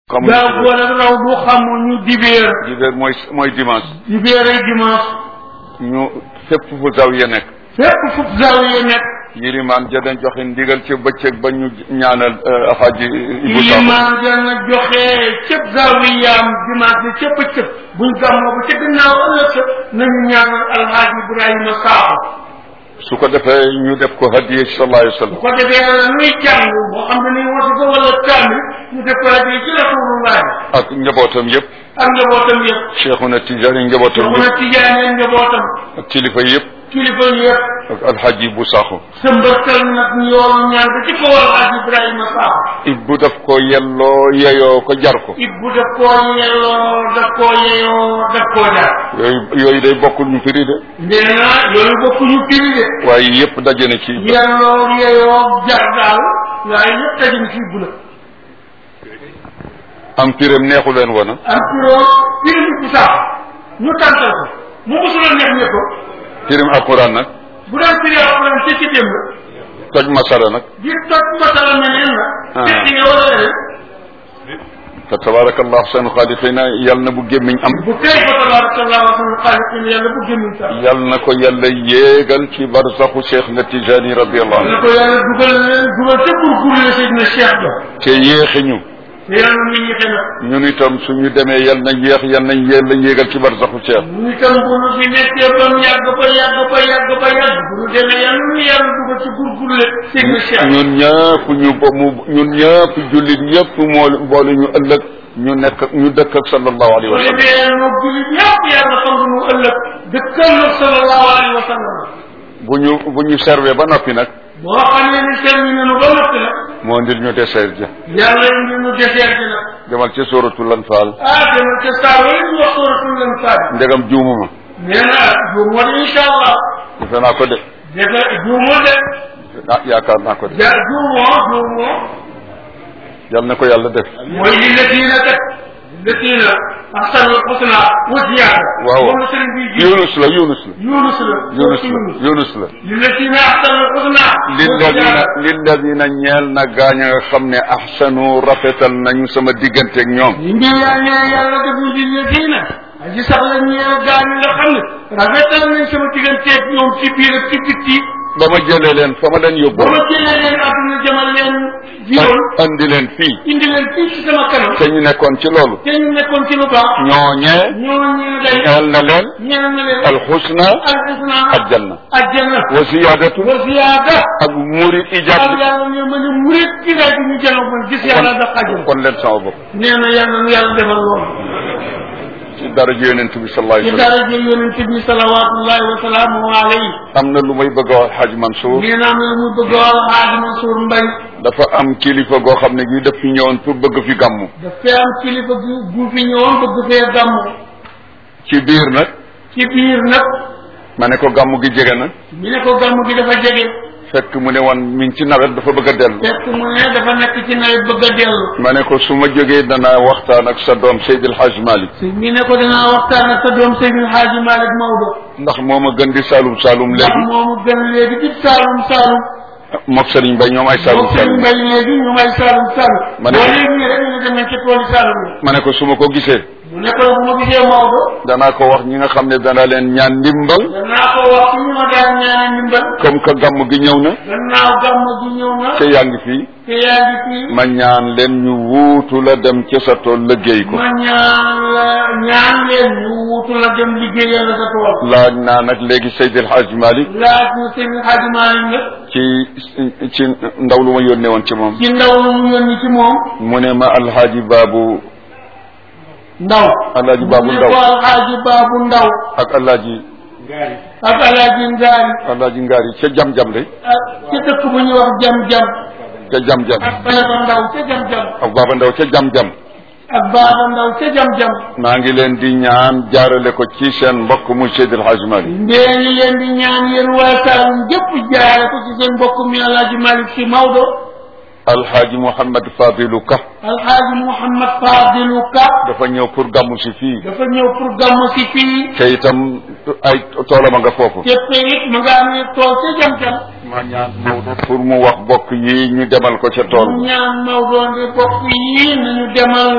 xamuñu gaaw boole raw du xamuñu dibéer. dibéer mooy dimanche. dibéer ay dimanche. ñu fépp fu zawiya nekk. fépp fu zawiya nekk. yilimaan ja dañ joxe ndigal ci bëccëg ba ñu ñaanal Alxaaji Ibu Sakho. yilimaan dana joxe cëpp zawiyaam dimanche ne cëpp cëpp buñ gàmmoo ba ca gannaaw ëllëg nañu ñaanal Alxaaji Ibrahima Sakho. su ko defee ñu def ko hadiya sallallahu alayhi wa sallam. bu ko defee nuy jàng boo xam ne nii wasifa wala kaamil ñu def ko hadiya ci Rasulullah. ak njabootam yëpp. ak njabootam yëpp. Cheikhuna Tijaani njabootam yëpp. Cheikhuna Tijaani njabootam. ak kilifa yëpp. kilifa yëpp. ak Alxaaji Ibu Sakho. sa mbërtal nag yoonu ñaan ba ci ko Alxaaji Ibrahima Sakho. Ibu daf ko yelloo yeyoo ko jar ko. Ibu daf koo yelloo daf koo yeyoo daf koo jar. yooyu day bokkul ñu firi de. nee na yooyu bokkuñu firi de. waaye yëpp daje na ci. yelloo yeyoo jar daal waaye yëpp daje na ci Ibu la. am pireem neexu leen woon. am pireem Ibu Sakho ñu tàntal ko mu mosul a neex ñëpp. pireem alquran nag. bu daan firi alquran ci démb. toj masala nag. di toj masala meneen la. fekk nga wala leneen. fa tabarakallah ahsanu xaaliqina yal na bu gémmiñ am. bu tey fa tabarakallah ahsanu xaaliqina yàlla bu gémmiñ sax. yal na ko yàlla yéegal ci barsaxu Cheikh na Tijaani radiyallahu anhu. na ko yàlla dugal ca gurgurle Seydina Cheikh ba. te yéexi ñu. te yàlla na yéexe na. ñun itam suñu demee yal na yéex yal nañ yàlla yéegal ci barsaxu Cheikh. ñun itam bu nu fi nekkee ba mu yàgg ba yàgg bu nu demee yàlla nu yàlla dugal ci gurgurle Seydina Cheikh. ñun ñëpp jullit ñëpp boole ñu ëllëg ñu dëkk ak sallallahu alayhi wa sallam. ñu jullit ñëpp yàlla xam nu ëllëg dëkkal ak sallallahu alayhi wa sallam. bu ñu servé ba noppi nag. boo xamee ni servi nañu ba noppi nag. moo indil ñu dessert ja. yàlla indil ñu dessert ja nag. demal ca sóoratul Anfaal. demal ca saar yi ñu wax sóoratul Anfaal. ndegam juumuma. nee na juumoo de incha allah. defe naa ko de. juumoo de. yaakaar naa ko de. juumoo. yal na ko yàlla def. mooy li latiina kat. latiina ahsanul husna wa ziyaada. waaw moom la sëriñ bi ji. Yunus la. li latiina ahsanul husna. lilladina ñeel na gaañ a nga xam ne ahsanu rafetal nañu sama digganteeg ñoom. li mbir yaa ne yàlla def ñu li latiina. aji sax la ñeel gaañ nga xam ne rafetal nañ sama digganteeg ñoom ci biir ak ci bitti. ba ma jëlee leen fa ma leen yóbbu. ba ma jëlee leen àdduna jëmal leen. andi leen fii. indi leen fii ci sama kanam. te ñu nekkoon ci loolu. te ñu nekkoon ci lu baax. ñooñee. day. ñeel na leen. ñeel na leen. alxusna. aljanna. wa ziyaadatu. ak murid ijaab bi. yàlla ne ma ne murid ijaab bi ñu jëloon man gis yàlla da xajal. kon leen sama bopp. nee na yàlla defal loolu. ci daraja yonent bi sallallahu alayhi wa sallam. ci daraja yonent bi salawatullahi wa salaamuhu alayhi. am na lu may bëgg a wax Hadj Mansour. nee na am na lu muy bëgg a wax Hadj Mansour Mbaye. dafa am kilifa goo xam ne gi daf fi ñëwoon pour bëgg fi gàmmu. dafa am kilifa gu fi ñëwoon bëgg fee gàmmu. ci biir nag. ma ne ko gàmmu gi jege na. mi ne ko gàmmu gi dafa jege. fekk mu ne woon mi ngi ci nawet dafa bëgg a dellu. fekk mu ne dafa nekk ci nawet bëgg a dellu. ma ne ko su ma jógee danaa waxtaan ak sa doom Seydil Hadj Malick. mi ne ko danaa waxtaan ak sa doom Seydil Hadj Malick Maodo. ndax moo ma gën di Saalum Saalum léegi. ndax moo ma gën léegi di Saalum Saalum. moog Serigne Mbaye ñoom ay Saalum Saalum. moog Serigne Mbaye léegi ñoom ay Saalum Saalum. ma ne ko léegi nii rek ñu demee ci toolu Saalum yi. ma ne ko su ma ko gisee. mu ne ko bu ma gisee Maodo. danaa ko wax ñi nga xam ne dana leen ñaan ndimbal. danaa ko wax ñu ma daan ñaan ndimbal. comme que gàmm gi ñëw na. gannaaw gàmm gi ñëw na. te yaa ngi fii. ma ñaan leen ñu wuutu la dem ci sa tool liggéey ko. ma ñaan leen ñu wuutu la dem liggéeyal la sa tool. laaj naa nag léegi Seydil Hadj Malick. laaj na Seydil Hadj Malick nag. ci ndaw lu ma yónnee woon ci moom. ci ndaw lu mu yónni ci moom. mu ne ma alhaaji baabu. ndaw. alhaaji baabu ndaw. mu ne ko alhaaji baabu ndaw. ak alhaaji. ngaari. ak alhaaji ngaari. alhaaji ngaari ca jam-jam de. ca dëkk bu ñuy wax jam-jam. ca jam-jam. ak Baaba Ndaw ca jam-jam. ak Baaba Ndaw ca jam-jam. ak Baaba Ndaw ca jam-jam. maa ngi leen di ñaan jaarale ko ci seen mbokk mu Seydil Hadj Malick. ndee ngi leen di ñaan yéen waa Saalum gépp jaarale ko ci seen mbokk mi Alaaji Malick Si Maodo. alhaaji Mouhamad Fadilou Ka. alhaaji Mouhamad Fadilou Ka. dafa ñëw pour gàmmu si fii. dafa ñëw pour gàmmu si fii. te itam ay toolam a nga foofu. te it ma nga amee tool ca jam-jam. ma ñaan Maodo pour mu wax bokk yi ñu demal ko ca tool. mu ñaan Maodo ndi bokk yi nañu demal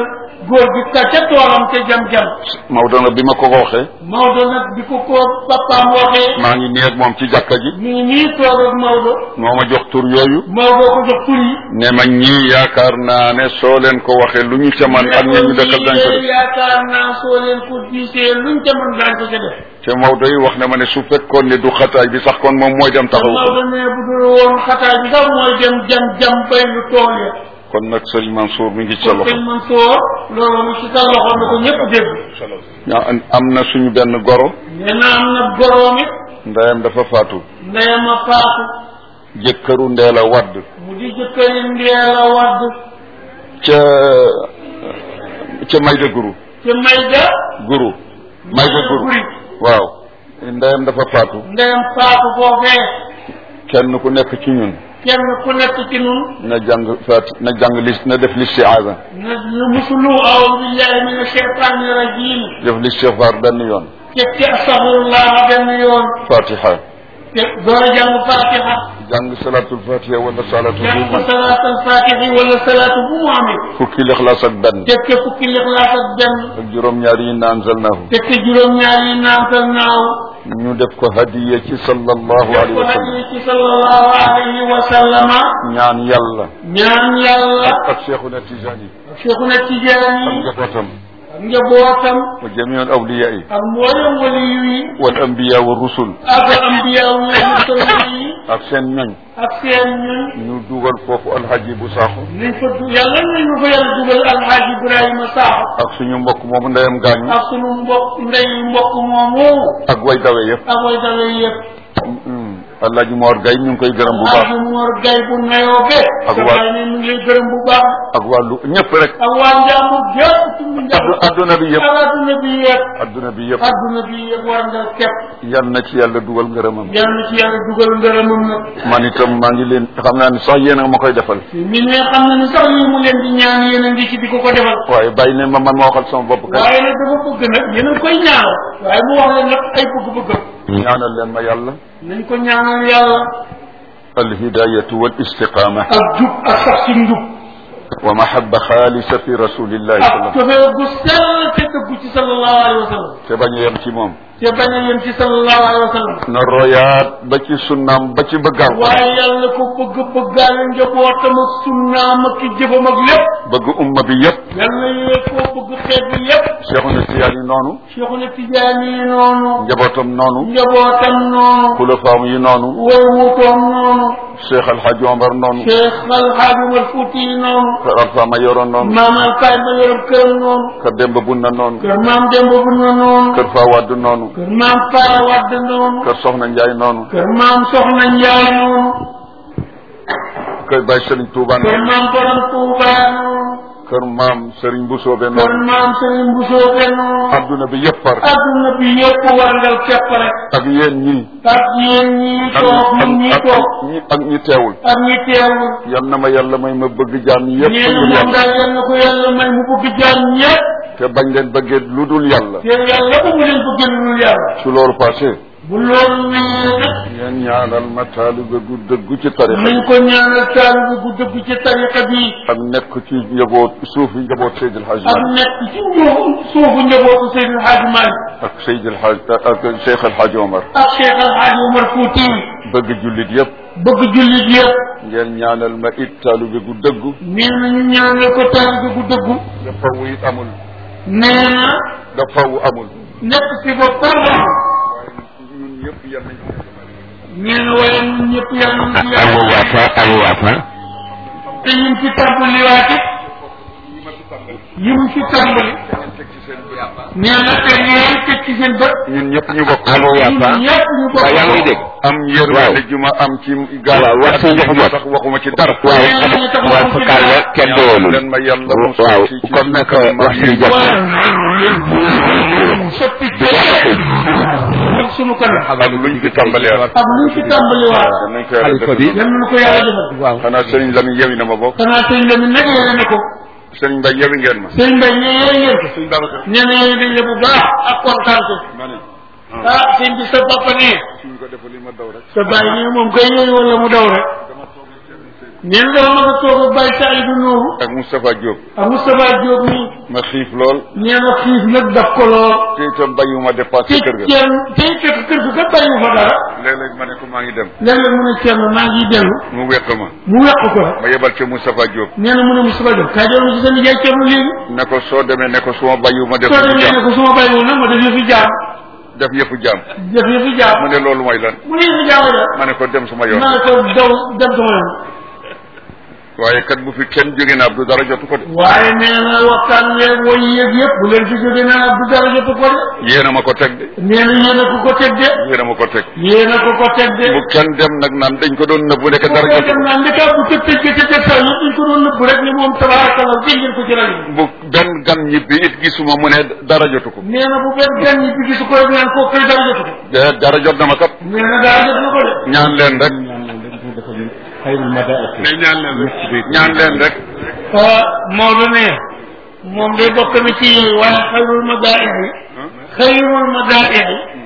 góor gi ka ca toolam ca jam-jam. Maodo nag bi ma ko waxee. Maodo nag bi ko papaam waxee. maa ngi nii ak moom ci jàkka ji. mi ngi nii toog ak Maodo. moo ma jox tur yooyu. Maodo ko jox tur yi. ne ma ñii yaakaar naa ne soo leen ko waxee lu ñu ca man ak ñi ñu dëkkal dañ ko def. yaakaar naa soo leen ko diisee luñ ca mën daañ ko ca def. te Maodo yi wax na ma ne su fekkoon ne du xataay bi sax kon moom mooy dem taxaw ko. Maodo ne bu dul woon xataay bi sax mooy dem jam bay lu tool ya. kon nag Serigne Mansour mi ngi ci sa loxo. Serigne Mansour loolu mu ci sa loxo na ko ñëpp dégg. am na suñu benn goro. nee na am na goroom it. ndeyam dafa faatu. ndeyam a faatu. jëkkëru Ndeela Wadd. mu di jëkkëri Ndeela Wadd. ca Mayda Guru. ca Mayda. Guru. Mayda Guru waaw. ndeyam dafa faatu. ndeyam faatu foofee. kenn ku nekk ci ñun. kenn ku nekk ci ñun. na jàng faati na jàng na def listiaasa. na musulu a'uuzu billahi mina shaytaani rajiim. def listixfaar benn yoon. te astaghfirullah benn yoon. Fatiha. te door a jàng Fatiha. jàng salaatul Fatiha wala salaatul. jàng salaatul Fatiha wala salaatu bu mu amee. fukki lixlaas ak benn. te fukki lixlaas ak benn. ak juróom-ñaar yi naanzalnaahu. te juróom-ñaar yi naanzalnaahu. ñu def ko hadiya ci sallallahu alayhi wa sallam. hadiya ci sallallahu alayhi wa sallam. ñaan yàlla. ñaan yàlla. ak Cheikhuna Tijaani. Cheikhuna Tijaani. ak njabootam. njabootam. wa jamiul awliya yi. ak mboolem waliyu yi. wal ambiya wa rusul. ak ambiya wa rusul yi. ak seen ñoñ. ak seen ñoñ. ñu dugal foofu alhaji bu Sakho. nañ fa yàlla nañu fa yàlla dugal alhaji Ibrahima Sakho. ak suñu mbokk moomu ndeyam gaañu. ak suñu mbokk moomu. ak way dawe yëpp. ak way dawe yëpp. Alhaji Mor Gaye ñu ngi koy gërëm bu baax. Alhaji Mor Gaye bu nayoo be. ak waa ne ñu ngi lay gërëm bu baax. ak wàllu ñëpp rek. ak waa Njambur yëpp. adduna bi yëpp. adduna bi yëpp. adduna bi yëpp. adduna bi yëpp war nga képp. yal na ci yàlla dugal ngërëmam. yal na ci yàlla dugal ngërëmam nag. man itam maa ngi leen xam naa ne sax yéen a ma koy defal. mi ne xam na ni sax lii mu leen di ñaan yéen a ngi ci di ko defal. waaye bàyyi ne man ma waxal sama bopp. waaye nag dafa bëgg nag yéen a koy ñaanal. waaye mu wax leen nag ay bëgg-bëggam. ñaanal leen ma yàlla. nañ ko ñaanal yàlla. alhidayatu wal istiqama. ak jub ak sax ci njub. wa mahabba xaalisa fi rasulillahi. ak cofee gu sell te dëggu ci sallallahu alayhi wa sallam. te bañ a yem ci moom. te bañ a yem ci sallallahu alayhi wa sallam. na royaat ba ci sunnaam ba ci bëggaam. waaye yàlla ko bëggaale njabootam ak sunnaam ak jëfam ak lépp. bëgg umma bi yëpp. yàlla yee koo bëgg xeet bi yëpp. Cheikhuna Tijaani noonu. Cheikhuna Tijaani noonu. njabootam noonu. njabootam noonu. xulafaam yi noonu. way wutoom noonu. Cheikh Alhaji Omar noonu. Cheikh Alhaji Omar Fouti noonu. kër Alpha ma yoroon noonu. maam Alpha ma yoroon këram noonu. kër Demba Bunna noonu. kër maam Demba Bunna noonu. kër Fa Wadd noonu. kër maam Fa Wadd noonu. kër Soxna Njaay noonu. kër maam Soxna Njaay noonu. kër Baay Sëriñ Tuuba noonu. kër maam Borom Tuuba noonu. kër maam Sëriñ Busoobe noonu. kër maam Sëriñ Busoobe noonu. adduna bi yëpp par. adduna bi yëpp warngal képp rek. ak yéen ñii. ak yéen ñii toog ñun ñii toog. ak ñi teewul. ak ñi teewul. yal na ma yàlla may ma bëgg jaam yëpp. ñeen moom daal yal na ko yàlla may mu bëgg jaam ñëpp. te bañ leen bëggee lu dul yàlla. te yàlla ba mu leen bëggee lu dul yàlla. su loolu passé. bu loolu wéyee nag. ngeen ñaanal ma taalibe gu dëggu ci tariqa bi. nañ ko ñaanal taalibe gu dëggu ci tariqa bi. ak nekk ci njaboot suufi njaboot Seydil Hadj Malick. ak nekk ci suufu njabootu Seydil Hadj Malick. ak Seydil Hadj ak Cheikh El Hadj Omar. ak Cheikh El Hadj Omar Fouti. bëgg jullit yëpp. bëgg jullit yëpp. ngeen ñaanal ma it taalibe gu dëggu. nee nañu ñaanal ko taalibe gu dëggu. dafa wu it amul. nee na. dafa wu amul. nekk si ba pare. ñëpp yal nañu ko. nee na waaye ñun ñëpp yal nañu ko. Abu Wafa. te ñu ngi ci tàmbaliwaate. yi mu ci tàmbali. nee na te ngeen teg ci seen bët. ñun ñëpp ñu bokk. Abu Wafa. ñun ñëpp ñu bokk. waaw yaa ngi dégg. am yërmande ju ma am ci. waaw wax si jox ma tax waxuma ci dara. waaw fa kaal la kenn doolul. leen ma yàlla waaw kon nag wax si jox ma. soppi sunu kanam. ak luñ fi tàmbaliwaat. ak luñ fi tàmbaliwaat. nañ ko yàlla xalifa bi. yal na ko yàlla defal. waaw xanaa Serigne Lamine yewi na ma bokk. xanaa sëñ Lamine nag yéene na ko. Serigne Mbaye yewi ngeen ma. sëñ Mbaye nee ngeen ko. suñ Babacar. nee na yéen dañ la bu baax ak kontaan ko. ma ne. sëñ bi sa papa nee. suñ ko defal li ma daw rek. sa bàyyi nii moom koy yooyu wala mu daw rek. dama toog ak Serigne Seydou. nee na dafa mën a toog ak Baye Saïdou Nourou ak Moustapha Diop ak Moustapha Diop mi ma xiif lool nee na xiif nag daf ko lool te itam bàyyiwuma dépassé kër ga tey fekk kër ga kat bàyyiwu fa dara léeg-léeg ma ne ko maa ngi dem léeg-léeg mu ne kenn maa ngi dellu mu weq ma mu weq ko rek ma yebal ca Moustapha Diop nee na mu ne Moustapha Diop kaay doon ci sa nijaay Thierno léegi ne ko soo demee ne ko su ma bàyyiwuma def soo demee ne ko su ma bàyyiwu nag ma def yëfi jaam def yëfu jaam def yëfi jaam mu ne loolu mooy lan mu ne yëfi jaam la ma ne ko dem suma yoon ma ne ko daw dem sama yoon waaye kat bu fi kenn jóge na Abdou dara jotu ko de waaye nee na waxtaan leeg woy yëg yëpp bu leen fi jóge naa Abdou dara jotu ko de yéen a ma ko teg de nee na yéen a ko ko teg de yéen a ma ko teg yéen a ko ko teg de bu kenn dem nag naan dañ ko doon nëbbu nekk dara jotu dem ko naa ndeka bu tëj tëj ca teg sax yëpp dañ ko doon nëbb rek ni moom tabarakallah dégg ngeen ko ci rajo bu benn gan ñibbi it gisuma mu ne dara jotu ko nee na bu benn gan ñi bi gisu ko rek naan koo koy dara jotu ko dara jot na ma kat nee na dara jot na ko de ñaan leen rek ñaan leen rek Maodo ne moom day bokk na ci yooyu waaye xayrul madaa'ih xayrul madaa'ih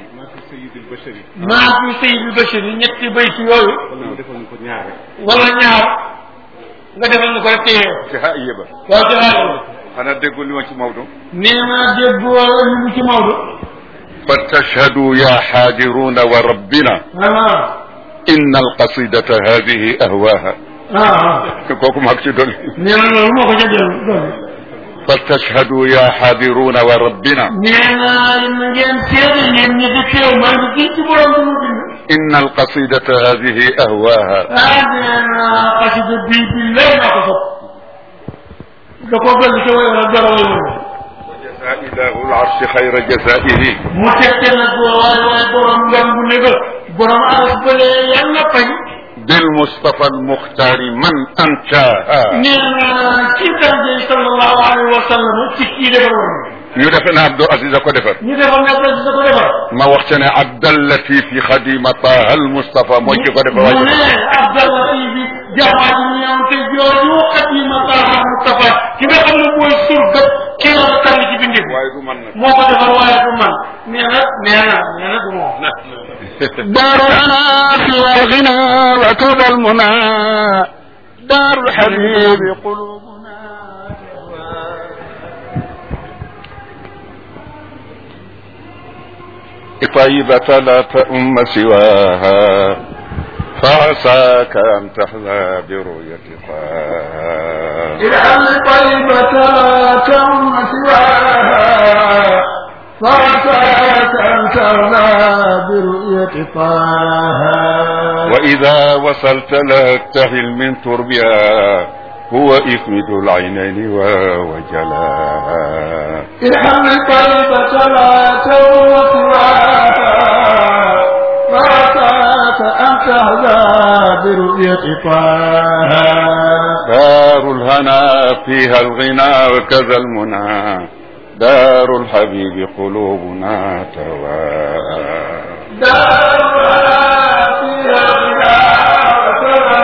maa fi sayyidul bashari ñetti bay ci yooyu wala ñaar nga defal ñu ko rek téye ci ha yéba waaw ci xaar xanaa déggul li ma ci Maodo nee naa déggoo li mu ci Maodo fa tashhadu ya xaadiruna wa rabbina inna alqasidata hadihi ahwaha kooku maag ci dolli nee na loolu moo ko ca dellu dolli fa tashhadu ya xaadiruna wa rabbina nee na ngeen seede ngeen ñi di teew maa ngi kii ci borom bi mu bind inna alqasidata hadihi ahwaha nee na xasida bii bi lay naa ko sopp da koo dolli ca woy wala dara woy wala jazaa ilahu larshi xayra jazaihi mu tegte nag waaye borom ngam bu ne borom aras bële yal na pañ بالمصطفى المختار من أنشاها nee na ci darajay sallallahu alayhi wa sallam ci kii defaroon ñu defe ne Abdou Aziz a ko defar ñu defar ne Abdou Aziz a ko defar ma wax ca ne Abdallati fi xadima Taha al Mustafa mooy ki ko defar mu ne Abdallati bi jaamaat yi ñëw te jooju xadima Taha al Mustafa ki nga xam ne mooy surga ki nga ko tànn ci bindi waaye du man nag moo ko defar waaye du man nee na du moom دار الأناس والغنى وكذا المنى دار الحبيب قلوبنا طيبة لا تؤم سواها فعساك أن تحظى برؤية طه اجعل طيبة لا تؤم سواها فعساك أن ترضى برؤية طه وإذا وصلت لا تهل من تربها هو إفمد العينين وجلاها ارحم طيبة لا توفها فعساك أن تهدى برؤية طه دار الهنا فيها الغنى وكذا المنى دار الحبيب قلوبنا تواها دار فيها الغنى وكذا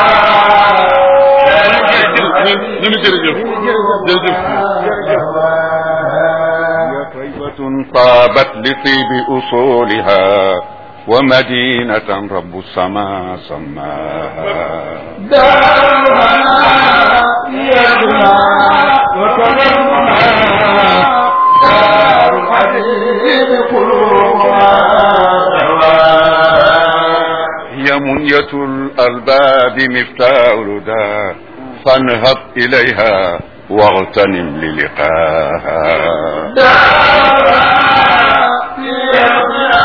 طيبة طابت لطيب أصولها ومدينة رب السماء سماها دارها يدنا وكرمها دار الحبيب قلوبها هي منية الألباب مفتاح الهدى فانهض إليها واغتنم للقاها دارها يدنا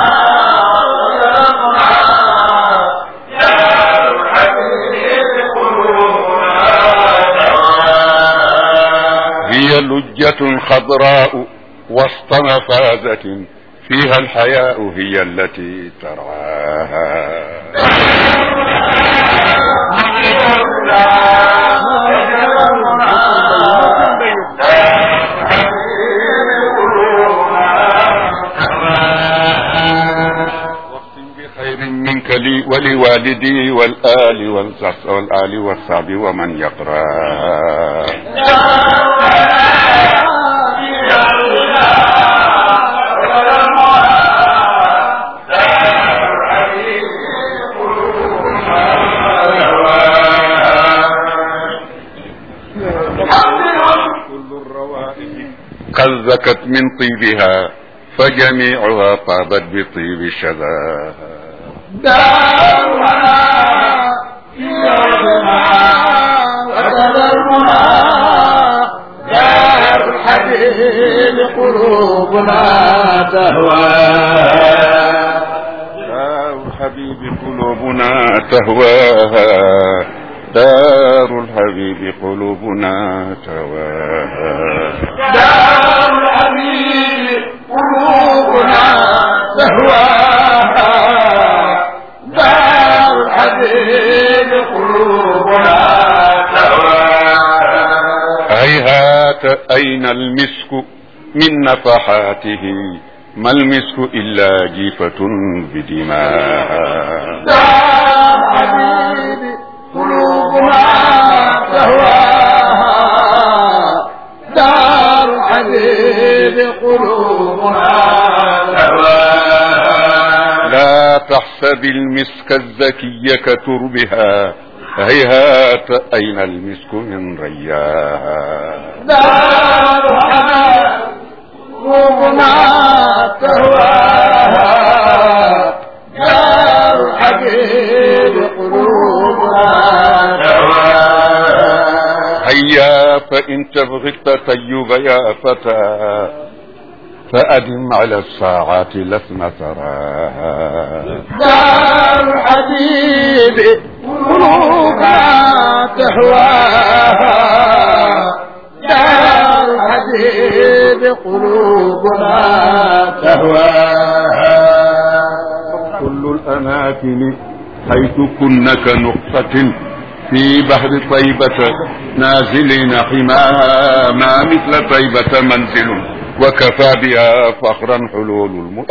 هي لجة خضراء وسط مفازة فيها الحياء هي التي ترعاها واختم بخير منك لي ولوالدي والآل والصحب ومن يقرأ قد زكت من طيبها فجميعها طابت بطيب شذاها دارها في أرضها وتذرها دار الحبيب قلوبنا تهواها دار الحبيب قلوبنا تهواها دار الحبيب قلوبنا تهواها دار الحبيب قلوبنا تهواها دار الحبيب قلوبنا تهواها هيهات أين المسك من نفحاته ما المسك إلا جيفة بدماء دار الحبيب قلوبنا تهواها دار الحبيب قلوبنا تهواها لا تحسب المسك الزكي كتربها هيهات أين المسك من رياها دار الحبيب قلوبنا تهواها دار الحبيب قلوبنا تهواها هيا فإن تبغي التطيب يا فتى فأدم على الساعات لثم تراها دار الحبيب قلوبنا تهواها دار الحبيب قلوبنا تهواها كل الأماكن حيث كن كنقطة في بحر طيبة نازلين حماها ما مثل طيبة منزل وكفى بها فخرا حلول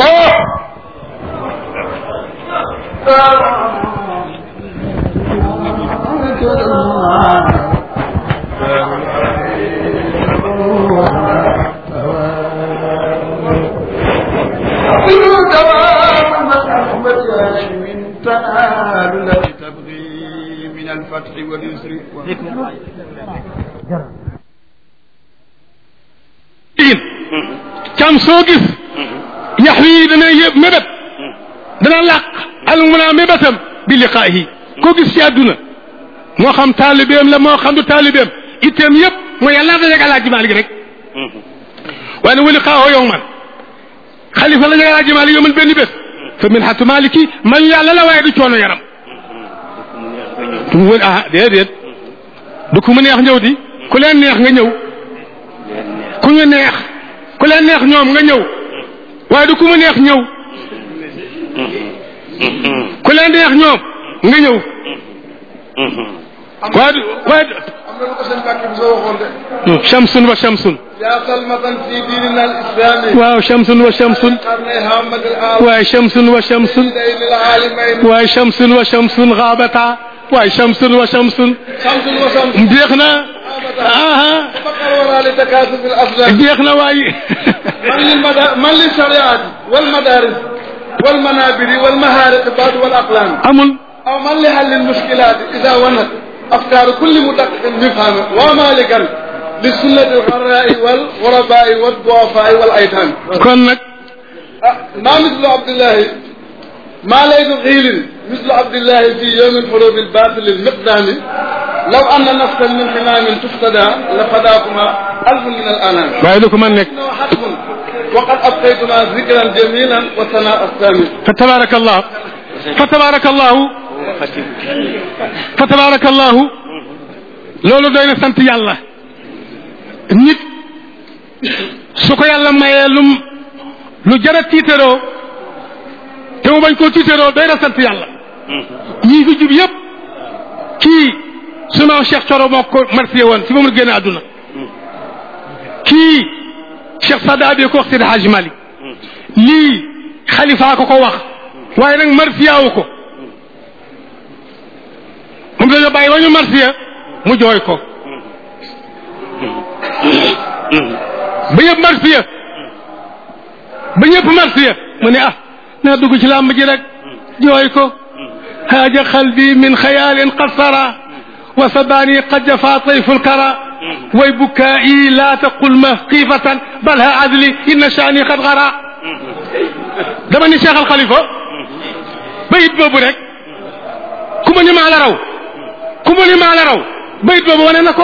تبغي من الفتح واليسر cam soo gis yax wi dana yëpp mébét dana làq almuna mébétam bi liqaahi koo gis ci àdduna moo xam taalibeem la moo xam du taalibeem itteem yëpp mooy yàlla dajeeg Alaaji Maalik rek waaye ne wa liqaahu yawman xalifa la dajeeg Alaaji Maalik yawman benn bés fa min xatu maliki man yàlla la waaye du coono yaram du mu wën ah déedéet du ku mu neex ñëw di ku leen neex nga ñëw ku ñu neex ku leen neex ñoom nga ñëw waaye du ku mu neex ñëw ku leen neex ñoom nga ñëw waaye am na lu ko seen bàkk bi soo waxoon de shamsun wa shamsun yaa salmatan fi diinina al islami waaw shamsun wa shamsun waaye shamsun wa shamsun waaye shamsun wa shamsun xaabata waaye shamsun wa shamsun jeex na jeex na waaye man li shariat wal madaris wal manabiri wal mahariq ba'd wal aqlam amul aw man li hal al mushkilat idha wanat afkar kulli mudaqqiq mifham wa malikan li sunnati al gharra'i wal ghuraba'i wal du'afa'i wal aytam kon nag ma mislu abdullahi ما ليس غيل مثل عبد الله في يوم الحروب الباطل المقدام لو أن نفسا من حمام تفتدى لفداكما ألف من الأنام بعدكم أنك حسب وقد أبقيتما ذكرا جميلا وثناء السامي فتبارك الله فتبارك الله فتبارك الله لولو دوينا سنت يالله نيت سوكو يالله مايه lu jara tiitaroo te mu bañ koo tiitaroo day na sant yàlla ñii fi jub yëpp kii sunu Cheikh Thioro moo ko marsiye woon si ba mu génn àdduna kii Cheikh Sadaabe ko wax Seydi Hadji Malick lii xalifa ko wax waaye nag marsiyaawu ko moom dañoo bàyyi ba ñu marsiya mu jooy ko ba ñëpp marsiya ba ñëpp marsiya mu ne ah naa dugg ci làmb ji rek jooy ko haaja qalbi min xayaalin qad sara wa sabani qad jafa tayfu lkara way bukaa'i laa taqul ma xiifatan bal ha adli inna shaani qad gara dama ni Cheikh Al Khalifa bayit boobu rek ku ma ni maa la raw ku ma ni maa la raw bayit boobu wane na ko